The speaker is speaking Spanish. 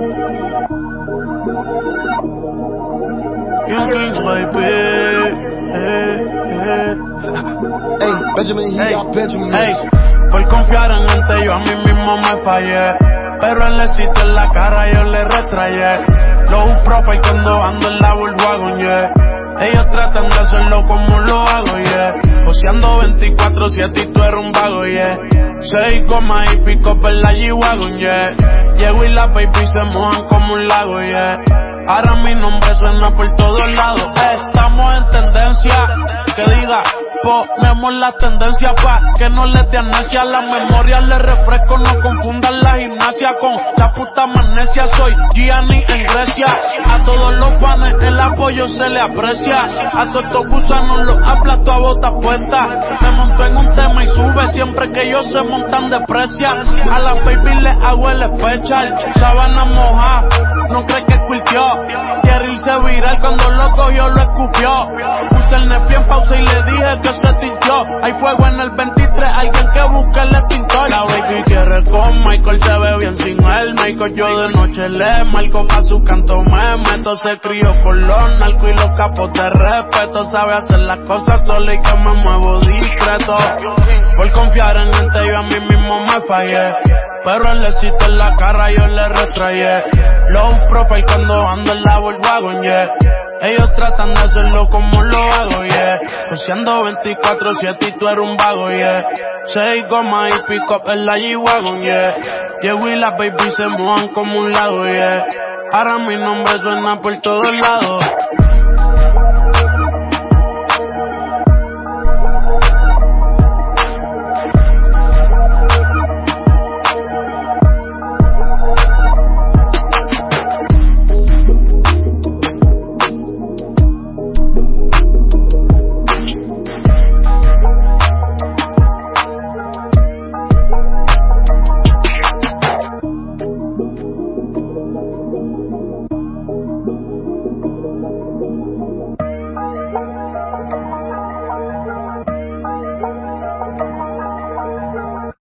Young Kings, baby. Ey, Benjamin, Benjamin. Ey, por confiar en gente yo a mí mismo me fallé. Pero él le cité en la cara, yo le retrayé. Low profile cuando ando en la Volkswagen, yeah. Ellos tratan de hacerlo como lo hago, yeah. Joseando 24/7 y tú eres un vago, yeah. 6 gomas y pico por la G-Wagon, yeah. Llego y las baby se mojan como un lago, yeah. Ahora mi nombre suena por todos lados. Estamos en tendencia. Que diga, ponemos la tendencia pa' que no le dé amnesia. La memoria le refresco, no confundan la gimnasia con la puta magnesia. Soy Gianni en Grecia. A todos los fans el apoyo se le aprecia. A todos estos gusanos los aplasto a botas puestas. Me monto en un tema y sube siempre que ellos se montan de precia. A las baby le hago el special. Sabana moja, no cree que curtió. Quiere irse viral cuando lo cogió, lo escupió. Puse el nefi en pausa y le dije que se tintió. Hay fuego en el 23, alguien que busque el extintor. La baby quiere con Michael, se ve bien sin él. Michael, yo de noche le marco pa' su canto me meto. Se crió con los narcos y los capos de respeto. Sabe hacer las cosas sola y que me muevo discreto. Por confiar en gente yo a mí mismo me fallé. Pero él le cité en la cara, yo le retrayé. Low profile cuando ando en la Volkswagen, yeah. Ellos tratan de hacerlo como lo hago, yeah. Joseando 24/7 y tú eres un vago, yeah. 6 gomas y pick up en la G-Wagon, yeah. Llego y las baby se mojan como un lago, yeah. Ahora mi nombre suena por todos lados.